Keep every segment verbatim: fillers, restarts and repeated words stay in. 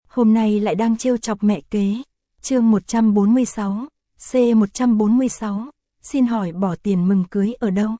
hôm nay lại đang trêu chọc mẹ kế. Chương một trăm bốn mươi sáu, C một trăm bốn mươi sáu, xin hỏi bỏ tiền mừng cưới ở đâu?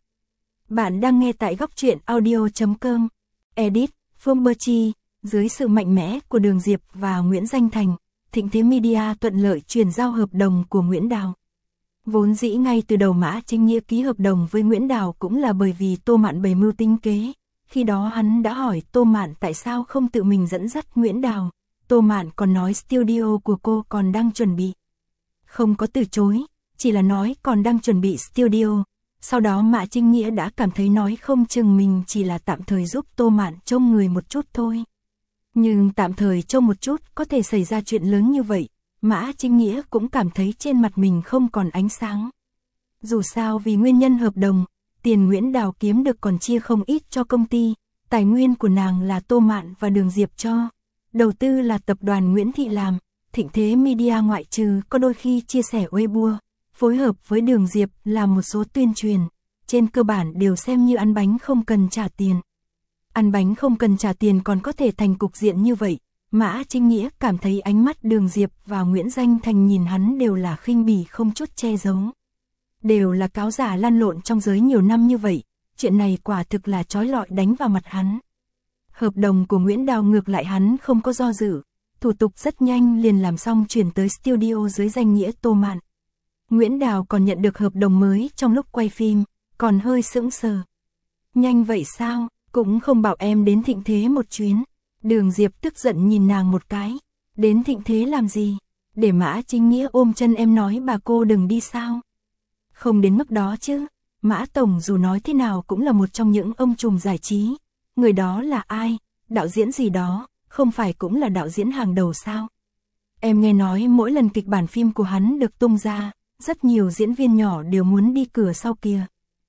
Bạn đang nghe tại góc truyện audio chấm com. Edit, Phương Bơ Chi, dưới sự mạnh mẽ của Đường Diệp và Nguyễn Danh Thành, Thịnh Thế Media thuận lợi chuyển giao hợp đồng của Nguyễn Đào. Vốn dĩ ngay từ đầu Mã Chính Nghĩa ký hợp đồng với Nguyễn Đào cũng là bởi vì Tô Mạn bày mưu tính kế. Khi đó hắn đã hỏi Tô Mạn tại sao không tự mình dẫn dắt Nguyễn Đào. Tô Mạn còn nói studio của cô còn đang chuẩn bị. Không có từ chối, chỉ là nói còn đang chuẩn bị studio. Sau đó Mã Chính Nghĩa đã cảm thấy nói không chừng mình chỉ là tạm thời giúp Tô Mạn trông người một chút thôi. Nhưng tạm thời trông một chút có thể xảy ra chuyện lớn như vậy, Mã Chính Nghĩa cũng cảm thấy trên mặt mình không còn ánh sáng. Dù sao vì nguyên nhân hợp đồng, tiền Nguyễn Đào kiếm được còn chia không ít cho công ty, tài nguyên của nàng là Tô Mạn và Đường Diệp cho. Đầu tư là tập đoàn Nguyễn Thị làm, Thịnh Thế Media ngoại trừ có đôi khi chia sẻ Weibo, phối hợp với Đường Diệp làm một số tuyên truyền, trên cơ bản đều xem như ăn bánh không cần trả tiền. Ăn bánh không cần trả tiền còn có thể thành cục diện như vậy, Mã Chính Nghĩa cảm thấy ánh mắt Đường Diệp và Nguyễn Danh Thành nhìn hắn đều là khinh bỉ không chút che giấu. Đều là cáo giả lăn lộn trong giới nhiều năm như vậy, chuyện này quả thực là chói lọi đánh vào mặt hắn. Hợp đồng của Nguyễn Đào ngược lại hắn không có do dự, thủ tục rất nhanh liền làm xong chuyển tới studio dưới danh nghĩa Tô Mạn. Nguyễn Đào còn nhận được hợp đồng mới trong lúc quay phim, còn hơi sững sờ. Nhanh vậy sao, cũng không bảo em đến Thịnh Thế một chuyến. Đường Diệp tức giận nhìn nàng một cái, đến Thịnh Thế làm gì, để Mã Chính Nghĩa ôm chân em nói bà cô đừng đi sao. Không đến mức đó chứ, Mã Tổng dù nói thế nào cũng là một trong những ông trùm giải trí. Người đó là ai, đạo diễn gì đó, không phải cũng là đạo diễn hàng đầu sao? Em nghe nói mỗi lần kịch bản phim của hắn được tung ra, rất nhiều diễn viên nhỏ đều muốn đi cửa sau kia.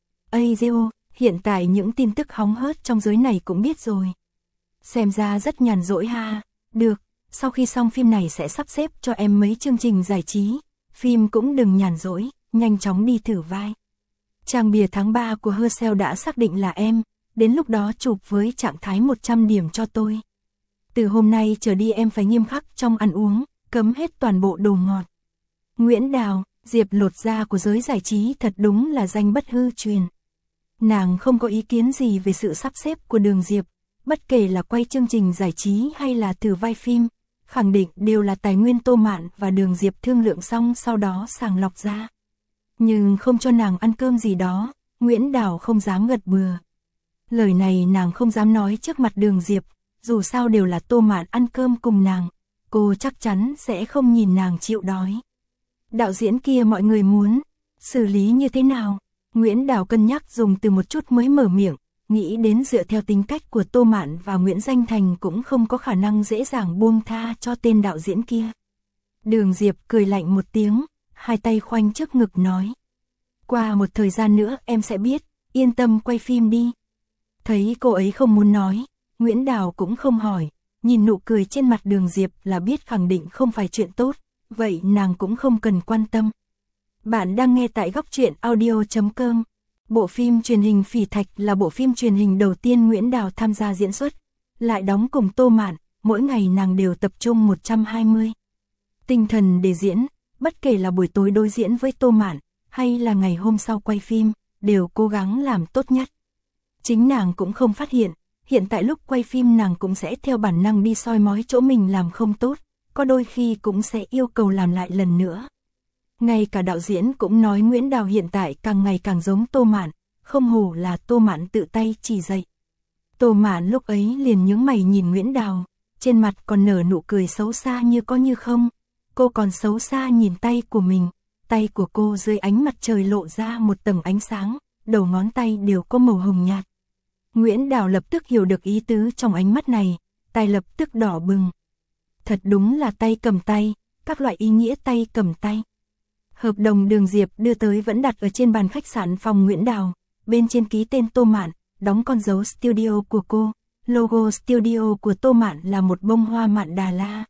Ây dêu, hiện tại những tin tức hóng hớt trong giới này cũng biết rồi. Xem ra rất nhàn rỗi ha, được, sau khi xong phim này sẽ sắp xếp cho em mấy chương trình giải trí, phim cũng đừng nhàn rỗi, nhanh chóng đi thử vai. Trang bìa tháng ba của Hercel đã xác định là em, đến lúc đó chụp với trạng thái một trăm điểm cho tôi. Từ hôm nay trở đi em phải nghiêm khắc trong ăn uống, cấm hết toàn bộ đồ ngọt. Nguyễn Đào, Diệp lột da của giới giải trí thật đúng là danh bất hư truyền. Nàng không có ý kiến gì về sự sắp xếp của Đường Diệp, bất kể là quay chương trình giải trí hay là thử vai phim, khẳng định đều là tài nguyên Tô Mạn và Đường Diệp thương lượng xong sau đó sàng lọc ra. Nhưng không cho nàng ăn cơm gì đó, Nguyễn Đào không dám gật bừa. Lời này nàng không dám nói trước mặt Đường Diệp, dù sao đều là Tô Mạn ăn cơm cùng nàng, cô chắc chắn sẽ không nhìn nàng chịu đói. Đạo diễn kia mọi người muốn xử lý như thế nào? Nguyễn Đào cân nhắc dùng từ một chút mới mở miệng, nghĩ đến dựa theo tính cách của Tô Mạn và Nguyễn Danh Thành cũng không có khả năng dễ dàng buông tha cho tên đạo diễn kia. Đường Diệp cười lạnh một tiếng, hai tay khoanh trước ngực nói. Qua một thời gian nữa em sẽ biết, yên tâm quay phim đi. Thấy cô ấy không muốn nói, Nguyễn Đào cũng không hỏi, nhìn nụ cười trên mặt Đường Diệp là biết khẳng định không phải chuyện tốt, vậy nàng cũng không cần quan tâm. Bạn đang nghe tại góc truyện audio chấm com. Bộ phim truyền hình Phỉ Thạch là bộ phim truyền hình đầu tiên Nguyễn Đào tham gia diễn xuất, lại đóng cùng Tô Mạn, mỗi ngày nàng đều tập trung một trăm hai mươi. Tinh thần để diễn, bất kể là buổi tối đối diễn với Tô Mạn, hay là ngày hôm sau quay phim, đều cố gắng làm tốt nhất. Chính nàng cũng không phát hiện, hiện tại lúc quay phim nàng cũng sẽ theo bản năng đi soi mói chỗ mình làm không tốt, có đôi khi cũng sẽ yêu cầu làm lại lần nữa. Ngay cả đạo diễn cũng nói Nguyễn Đào hiện tại càng ngày càng giống Tô Mạn, không hổ là Tô Mạn tự tay chỉ dạy. Tô Mạn lúc ấy liền nhướng mày nhìn Nguyễn Đào, trên mặt còn nở nụ cười xấu xa như có như không. Cô còn xấu xa nhìn tay của mình, tay của cô dưới ánh mặt trời lộ ra một tầng ánh sáng, đầu ngón tay đều có màu hồng nhạt. Nguyễn Đào lập tức hiểu được ý tứ trong ánh mắt này, tay lập tức đỏ bừng. Thật đúng là tay cầm tay, các loại ý nghĩa tay cầm tay. Hợp đồng Đường Diệp đưa tới vẫn đặt ở trên bàn khách sạn phòng Nguyễn Đào, bên trên ký tên Tô Mạn, đóng con dấu studio của cô, logo studio của Tô Mạn là một bông hoa mạn Đà La.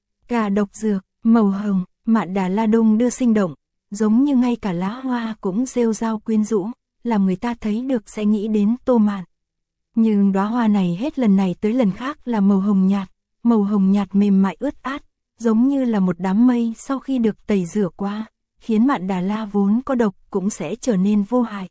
Gà độc dược, màu hồng, mạn Đà La đung đưa sinh động, giống như ngay cả lá hoa cũng rêu rao quyến rũ, làm người ta thấy được sẽ nghĩ đến Tô Mạn. Nhưng đóa hoa này hết lần này tới lần khác là màu hồng nhạt, màu hồng nhạt mềm mại ướt át, giống như là một đám mây sau khi được tẩy rửa qua, khiến Mạn Đà La vốn có độc cũng sẽ trở nên vô hại.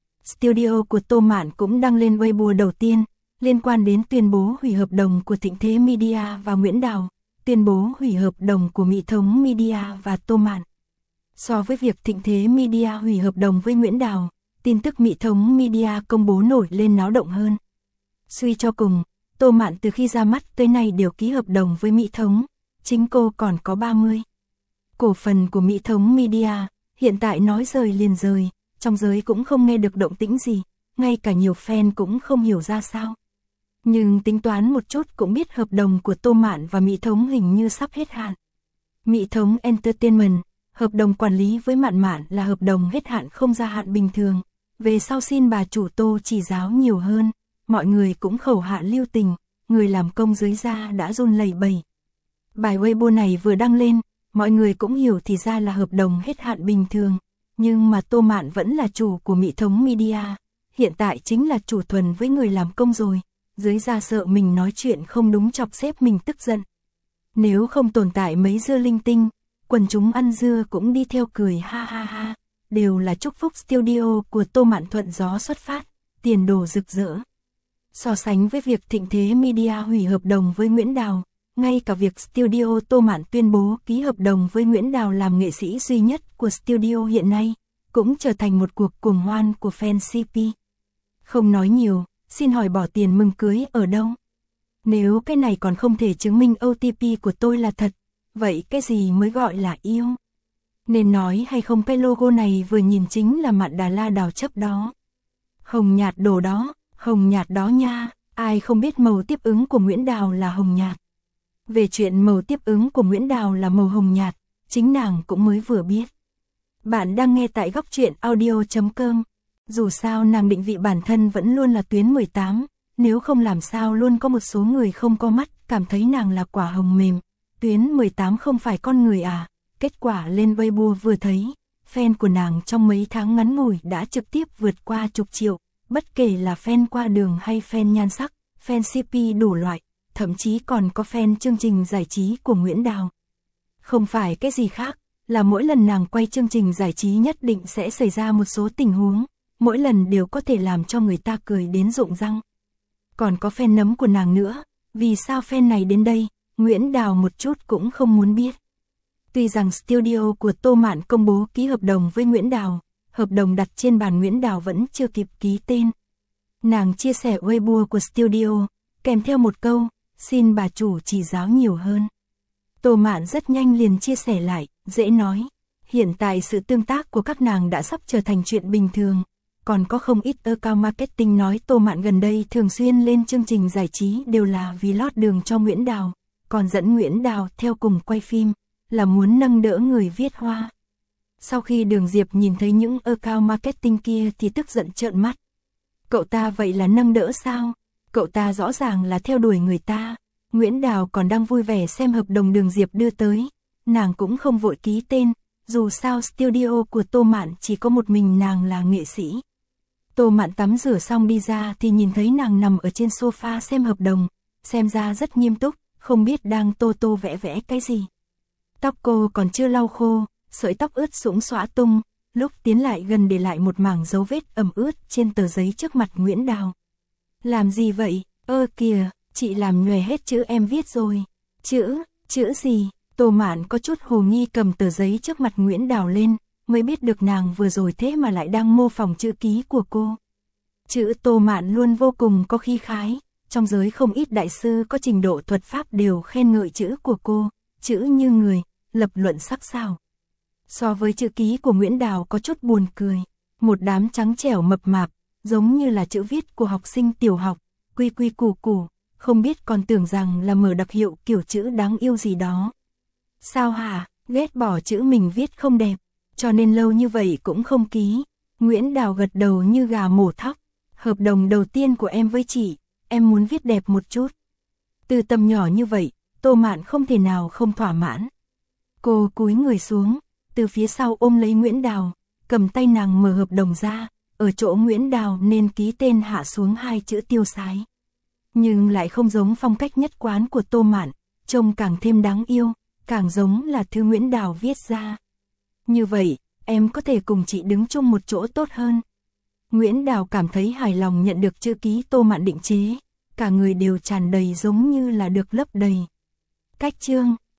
Studio của Tô Mạn cũng đăng lên Weibo đầu tiên, liên quan đến tuyên bố hủy hợp đồng của Thịnh Thế Media và Nguyễn Đào, tuyên bố hủy hợp đồng của Mỹ Thống Media và Tô Mạn. So với việc Thịnh Thế Media hủy hợp đồng với Nguyễn Đào, tin tức Mỹ Thống Media công bố nổi lên náo động hơn. Suy cho cùng, Tô Mạn từ khi ra mắt tới nay đều ký hợp đồng với Mỹ Thống, chính cô còn có ba mươi cổ phần của Mỹ Thống Media, hiện tại nói rời liền rời, trong giới cũng không nghe được động tĩnh gì, ngay cả nhiều fan cũng không hiểu ra sao. Nhưng tính toán một chút cũng biết hợp đồng của Tô Mạn và Mỹ Thống hình như sắp hết hạn. Mỹ Thống Entertainment, hợp đồng quản lý với Mạn Mạn là hợp đồng hết hạn không gia hạn bình thường, về sau xin bà chủ Tô chỉ giáo nhiều hơn, mọi người cũng khẩu hạ lưu tình, người làm công dưới da đã run lẩy bẩy. Bài Weibo này vừa đăng lên, mọi người cũng hiểu thì ra là hợp đồng hết hạn bình thường, nhưng mà Tô Mạn vẫn là chủ của Mỹ Thống Media, hiện tại chính là chủ thuần với người làm công rồi, dưới da sợ mình nói chuyện không đúng chọc sếp mình tức giận. Nếu không tồn tại mấy dưa linh tinh, quần chúng ăn dưa cũng đi theo cười ha ha ha, đều là chúc phúc studio của Tô Mạn thuận gió xuất phát, tiền đồ rực rỡ. So sánh với việc Thịnh Thế Media hủy hợp đồng với Nguyễn Đào, ngay cả việc studio Tô Mạn tuyên bố ký hợp đồng với Nguyễn Đào làm nghệ sĩ duy nhất của studio hiện nay, cũng trở thành một cuộc cuồng hoan của fan xê pê. Không nói nhiều, xin hỏi bỏ tiền mừng cưới ở đâu? Nếu cái này còn không thể chứng minh ô tê pê của tôi là thật, vậy cái gì mới gọi là yêu? Nên nói hay không cái logo này vừa nhìn chính là Mạn Đà La đào chấp đó. Hồng nhạt đồ đó, hồng nhạt đó nha, ai không biết màu tiếp ứng của Nguyễn Đào là hồng nhạt. Về chuyện màu tiếp ứng của Nguyễn Đào là màu hồng nhạt, chính nàng cũng mới vừa biết. Bạn đang nghe tại góc truyện audio chấm com. Dù sao nàng định vị bản thân vẫn luôn là tuyến mười tám, nếu không làm sao luôn có một số người không có mắt cảm thấy nàng là quả hồng mềm. Tuyến mười tám không phải con người à? Kết quả lên Weibo vừa thấy, fan của nàng trong mấy tháng ngắn ngủi đã trực tiếp vượt qua chục triệu, bất kể là fan qua đường hay fan nhan sắc, fan xê pê đủ loại, thậm chí còn có fan chương trình giải trí của Nguyễn Đào. Không phải cái gì khác, là mỗi lần nàng quay chương trình giải trí nhất định sẽ xảy ra một số tình huống, mỗi lần đều có thể làm cho người ta cười đến rụng răng. Còn có fan nấm của nàng nữa, vì sao fan này đến đây, Nguyễn Đào một chút cũng không muốn biết. Tuy rằng studio của Tô Mạn công bố ký hợp đồng với Nguyễn Đào, hợp đồng đặt trên bàn Nguyễn Đào vẫn chưa kịp ký tên. Nàng chia sẻ Weibo của studio, kèm theo một câu, xin bà chủ chỉ giáo nhiều hơn. Tô Mạn rất nhanh liền chia sẻ lại, dễ nói. Hiện tại sự tương tác của các nàng đã sắp trở thành chuyện bình thường. Còn có không ít account marketing nói Tô Mạn gần đây thường xuyên lên chương trình giải trí đều là vì lót đường cho Nguyễn Đào, còn dẫn Nguyễn Đào theo cùng quay phim, là muốn nâng đỡ người viết hoa. Sau khi Đường Diệp nhìn thấy những account marketing kia thì tức giận trợn mắt. Cậu ta vậy là nâng đỡ sao? Cậu ta rõ ràng là theo đuổi người ta. Nguyễn Đào còn đang vui vẻ xem hợp đồng Đường Diệp đưa tới, nàng cũng không vội ký tên, dù sao studio của Tô Mạn chỉ có một mình nàng là nghệ sĩ. Tô Mạn tắm rửa xong đi ra thì nhìn thấy nàng nằm ở trên sofa xem hợp đồng, xem ra rất nghiêm túc, không biết đang tô tô vẽ vẽ cái gì. Tóc cô còn chưa lau khô, sợi tóc ướt sũng xõa tung, lúc tiến lại gần để lại một mảng dấu vết ẩm ướt trên tờ giấy trước mặt Nguyễn Đào. Làm gì vậy? Ơ kìa, chị làm nhòe hết chữ em viết rồi. Chữ, chữ gì? Tô Mạn có chút hồ nghi cầm tờ giấy trước mặt Nguyễn Đào lên, mới biết được nàng vừa rồi thế mà lại đang mô phỏng chữ ký của cô. Chữ Tô Mạn luôn vô cùng có khí khái, trong giới không ít đại sư có trình độ thuật pháp đều khen ngợi chữ của cô, chữ như người, lập luận sắc sảo. So với chữ ký của Nguyễn Đào có chút buồn cười, một đám trắng trẻo mập mạp, giống như là chữ viết của học sinh tiểu học, quy quy củ củ, không biết còn tưởng rằng là mở đặc hiệu kiểu chữ đáng yêu gì đó. Sao hả, ghét bỏ chữ mình viết không đẹp, cho nên lâu như vậy cũng không ký. Nguyễn Đào gật đầu như gà mổ thóc. Hợp đồng đầu tiên của em với chị, em muốn viết đẹp một chút. Từ tầm nhỏ như vậy, Tô Mạn không thể nào không thỏa mãn. Cô cúi người xuống, từ phía sau ôm lấy Nguyễn Đào, cầm tay nàng mở hợp đồng ra, ở chỗ Nguyễn Đào nên ký tên hạ xuống hai chữ tiêu sái. Nhưng lại không giống phong cách nhất quán của Tô Mạn, trông càng thêm đáng yêu, càng giống là thư Nguyễn Đào viết ra. Như vậy, em có thể cùng chị đứng chung một chỗ tốt hơn. Nguyễn Đào cảm thấy hài lòng nhận được chữ ký Tô Mạn định chế, cả người đều tràn đầy giống như là được lấp đầy. Cách chương